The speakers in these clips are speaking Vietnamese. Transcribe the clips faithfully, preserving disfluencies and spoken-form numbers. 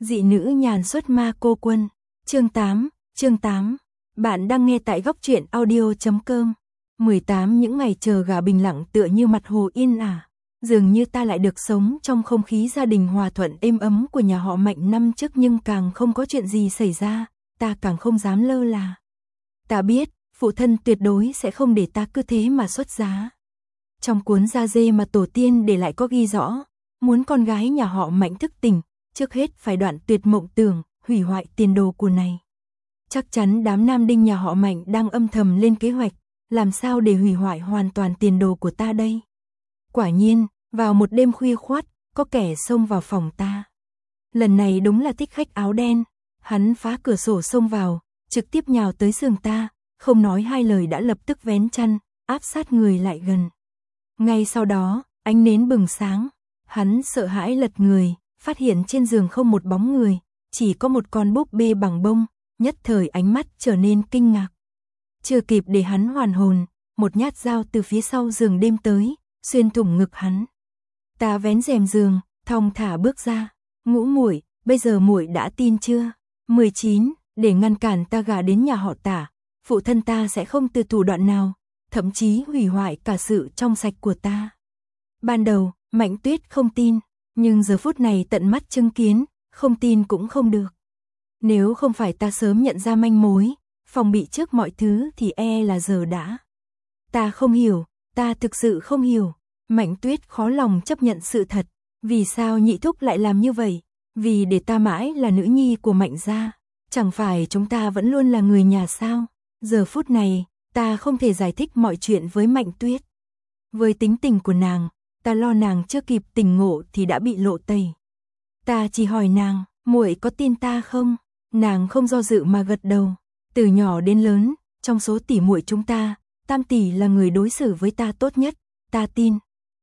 Dị nữ nhàn xuất ma cô quân. Chương tám, chương tám. Bạn đang nghe tại góc truyện audio chấm com. mười tám những ngày chờ gà bình lặng tựa như mặt hồ yên ả. Dường như ta lại được sống trong không khí gia đình hòa thuận êm ấm của nhà họ Mạnh năm trước, nhưng càng không có chuyện gì xảy ra, ta càng không dám lơ là. Ta biết, phụ thân tuyệt đối sẽ không để ta cứ thế mà xuất giá. Trong cuốn da dê mà tổ tiên để lại có ghi rõ, muốn con gái nhà họ Mạnh thức tỉnh, trước hết phải đoạn tuyệt mộng tưởng, hủy hoại tiền đồ của này. Chắc chắn đám nam đinh nhà họ Mạnh đang âm thầm lên kế hoạch, làm sao để hủy hoại hoàn toàn tiền đồ của ta đây. Quả nhiên, vào một đêm khuya khoắt, có kẻ xông vào phòng ta. Lần này đúng là thích khách áo đen, hắn phá cửa sổ xông vào, trực tiếp nhào tới giường ta, không nói hai lời đã lập tức vén chăn, áp sát người lại gần. Ngay sau đó, ánh nến bừng sáng, hắn sợ hãi lật người, phát hiện trên giường không một bóng người, chỉ có một con búp bê bằng bông, nhất thời ánh mắt trở nên kinh ngạc. Chưa kịp để hắn hoàn hồn, một nhát dao từ phía sau giường đêm tới, xuyên thủng ngực hắn. Ta vén rèm giường, thong thả bước ra. Ngũ muội, bây giờ muội đã tin chưa? mười chín, để ngăn cản ta gả đến nhà họ Tả, phụ thân ta sẽ không từ thủ đoạn nào, thậm chí hủy hoại cả sự trong sạch của ta. Ban đầu, Mạnh Tuyết không tin, nhưng giờ phút này tận mắt chứng kiến, không tin cũng không được. Nếu không phải ta sớm nhận ra manh mối, phòng bị trước mọi thứ thì e là giờ đã. Ta không hiểu, ta thực sự không hiểu. Mạnh Tuyết khó lòng chấp nhận sự thật, vì sao nhị thúc lại làm như vậy? Vì để ta mãi là nữ nhi của Mạnh gia, chẳng phải chúng ta vẫn luôn là người nhà sao? Giờ phút này, ta không thể giải thích mọi chuyện với Mạnh Tuyết. Với tính tình của nàng, ta lo nàng chưa kịp tỉnh ngộ thì đã bị lộ tẩy. Ta chỉ hỏi nàng, muội có tin ta không? Nàng không do dự mà gật đầu. Từ nhỏ đến lớn, trong số tỷ muội chúng ta, Tam tỷ là người đối xử với ta tốt nhất, ta tin.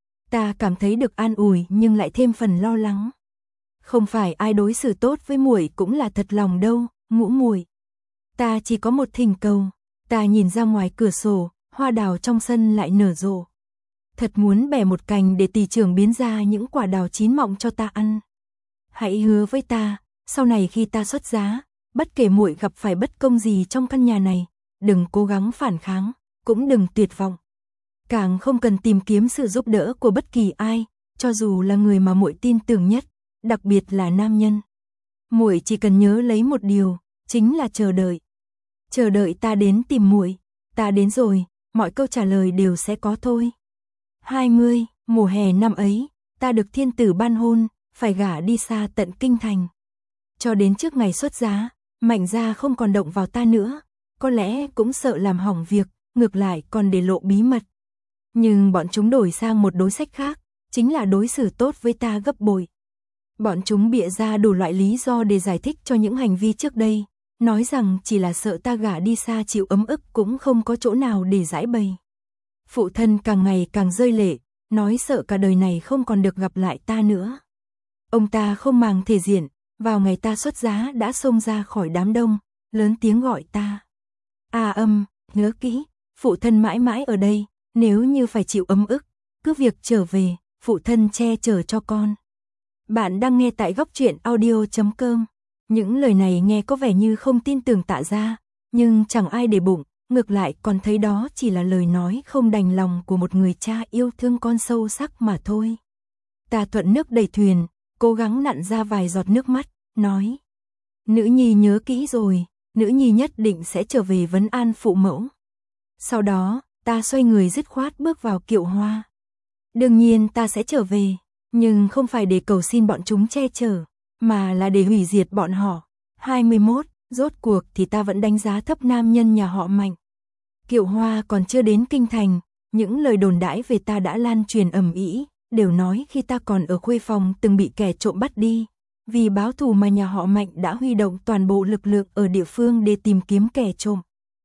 Ta cảm thấy được an ủi nhưng lại thêm phần lo lắng. Không phải ai đối xử tốt với muội cũng là thật lòng đâu, Ngũ muội. Ta chỉ có một thỉnh cầu. Ta nhìn ra ngoài cửa sổ, hoa đào trong sân lại nở rộ. Thật muốn bẻ một cành để tỷ trưởng biến ra những quả đào chín mọng cho ta ăn. Hãy hứa với ta, sau này khi ta xuất giá, bất kể muội gặp phải bất công gì trong căn nhà này, đừng cố gắng phản kháng, cũng đừng tuyệt vọng. Càng không cần tìm kiếm sự giúp đỡ của bất kỳ ai, cho dù là người mà muội tin tưởng nhất, đặc biệt là nam nhân. Muội chỉ cần nhớ lấy một điều, chính là chờ đợi. Chờ đợi ta đến tìm muội, ta đến rồi, mọi câu trả lời đều sẽ có thôi. hai mươi, mùa hè năm ấy, ta được thiên tử ban hôn, phải gả đi xa tận kinh thành. Cho đến trước ngày xuất giá, Mạnh gia không còn động vào ta nữa, có lẽ cũng sợ làm hỏng việc, ngược lại còn để lộ bí mật. Nhưng bọn chúng đổi sang một đối sách khác, chính là đối xử tốt với ta gấp bội. Bọn chúng bịa ra đủ loại lý do để giải thích cho những hành vi trước đây, nói rằng chỉ là sợ ta gả đi xa chịu ấm ức, cũng không có chỗ nào để giải bày. Phụ thân càng ngày càng rơi lệ, nói sợ cả đời này không còn được gặp lại ta nữa. Ông ta không màng thể diện, vào ngày ta xuất giá đã xông ra khỏi đám đông, lớn tiếng gọi ta. A Âm, nhớ kỹ, phụ thân mãi mãi ở đây, nếu như phải chịu ấm ức, cứ việc trở về, phụ thân che chở cho con. Bạn đang nghe tại góc truyện audio chấm com. Những lời này nghe có vẻ như không tin tưởng Tạ gia, nhưng chẳng ai để bụng, ngược lại còn thấy đó chỉ là lời nói không đành lòng của một người cha yêu thương con sâu sắc mà thôi. Ta thuận nước đẩy thuyền, cố gắng nặn ra vài giọt nước mắt, nói. Nữ nhi nhớ kỹ rồi, nữ nhi nhất định sẽ trở về vấn an phụ mẫu. Sau đó, ta xoay người dứt khoát bước vào Kiệu Hoa. Đương nhiên ta sẽ trở về, nhưng không phải để cầu xin bọn chúng che chở, mà là để hủy diệt bọn họ. hai mươi mốt, rốt cuộc thì ta vẫn đánh giá thấp nam nhân nhà họ Mạnh. Kiệu Hoa còn chưa đến kinh thành, những lời đồn đãi về ta đã lan truyền ầm ĩ, đều nói khi ta còn ở khuê phòng từng bị kẻ trộm bắt đi. Vì báo thù mà nhà họ Mạnh đã huy động toàn bộ lực lượng ở địa phương để tìm kiếm kẻ trộm.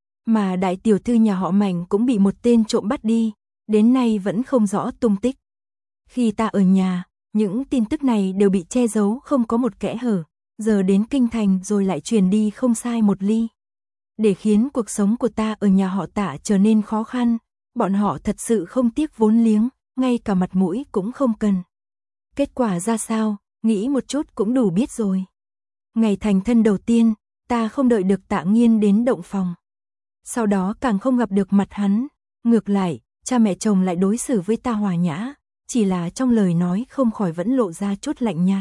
Mà đại tiểu thư nhà họ Mạnh cũng bị một tên trộm bắt đi, đến nay vẫn không rõ tung tích. Khi ta ở nhà, những tin tức này đều bị che giấu không có một kẽ hở, giờ đến kinh thành rồi lại truyền đi không sai một ly. Để khiến cuộc sống của ta ở nhà họ Tạ trở nên khó khăn, bọn họ thật sự không tiếc vốn liếng, ngay cả mặt mũi cũng không cần. Kết quả ra sao, nghĩ một chút cũng đủ biết rồi. Ngày thành thân đầu tiên, ta không đợi được Tạ Nghiên đến động phòng. Sau đó càng không gặp được mặt hắn, ngược lại, cha mẹ chồng lại đối xử với ta hòa nhã, chỉ là trong lời nói không khỏi vẫn lộ ra chút lạnh nhạt.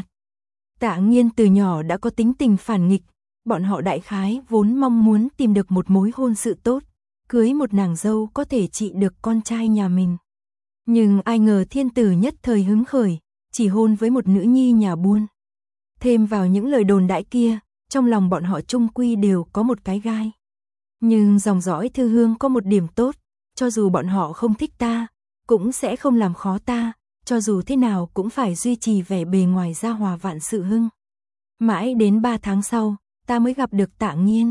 Tạ Nghiên từ nhỏ đã có tính tình phản nghịch, bọn họ đại khái vốn mong muốn tìm được một mối hôn sự tốt, cưới một nàng dâu có thể trị được con trai nhà mình. Nhưng ai ngờ thiên tử nhất thời hứng khởi, chỉ hôn với một nữ nhi nhà buôn. Thêm vào những lời đồn đại kia, trong lòng bọn họ chung quy đều có một cái gai. Nhưng dòng dõi Thư Hương có một điểm tốt, cho dù bọn họ không thích ta, cũng sẽ không làm khó ta, cho dù thế nào cũng phải duy trì vẻ bề ngoài gia hòa vạn sự hưng. Mãi đến ba tháng sau, ta mới gặp được Tạ Nghiên.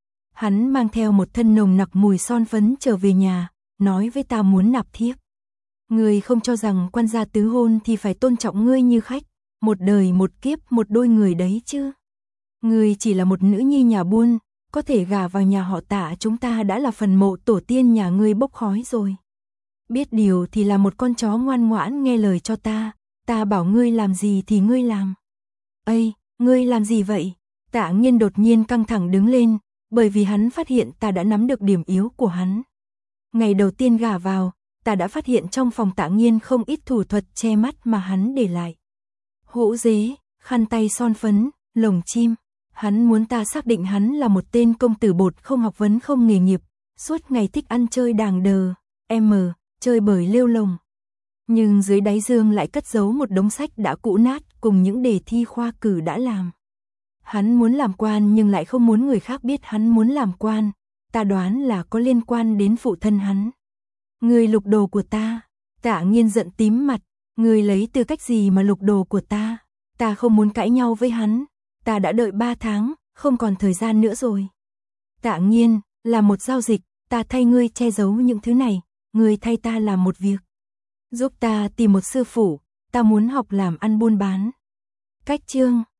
Hắn mang theo một thân nồng nặc mùi son phấn trở về nhà, nói với ta muốn nạp thiếp. Ngươi không cho rằng quan gia tứ hôn thì phải tôn trọng ngươi như khách, một đời một kiếp một đôi người đấy chứ. Ngươi chỉ là một nữ nhi nhà buôn, có thể gả vào nhà họ Tạ chúng ta đã là phần mộ tổ tiên nhà ngươi bốc khói rồi. Biết điều thì là một con chó ngoan ngoãn nghe lời cho ta, ta bảo ngươi làm gì thì ngươi làm. Ây, ngươi làm gì vậy? Tạ Nghiên đột nhiên căng thẳng đứng lên, bởi vì hắn phát hiện ta đã nắm được điểm yếu của hắn. Ngày đầu tiên gả vào, ta đã phát hiện trong phòng Tạ Nghiên không ít thủ thuật che mắt mà hắn để lại. Hũ dế, khăn tay son phấn, lồng chim. Hắn muốn ta xác định hắn là một tên công tử bột không học vấn không nghề nghiệp, suốt ngày thích ăn chơi đàng đờ, em, chơi bời lêu lồng. Nhưng dưới đáy giường lại cất giấu một đống sách đã cũ nát cùng những đề thi khoa cử đã làm. Hắn muốn làm quan nhưng lại không muốn người khác biết hắn muốn làm quan, ta đoán là có liên quan đến phụ thân hắn. Người lục đồ của ta, Tạ Nghiên giận tím mặt, người lấy tư cách gì mà lục đồ của ta, ta không muốn cãi nhau với hắn, ta đã đợi ba tháng, không còn thời gian nữa rồi. Tạ Nghiên, là một giao dịch, ta thay ngươi che giấu những thứ này, ngươi thay ta làm một việc. Giúp ta tìm một sư phụ, ta muốn học làm ăn buôn bán. Cách chương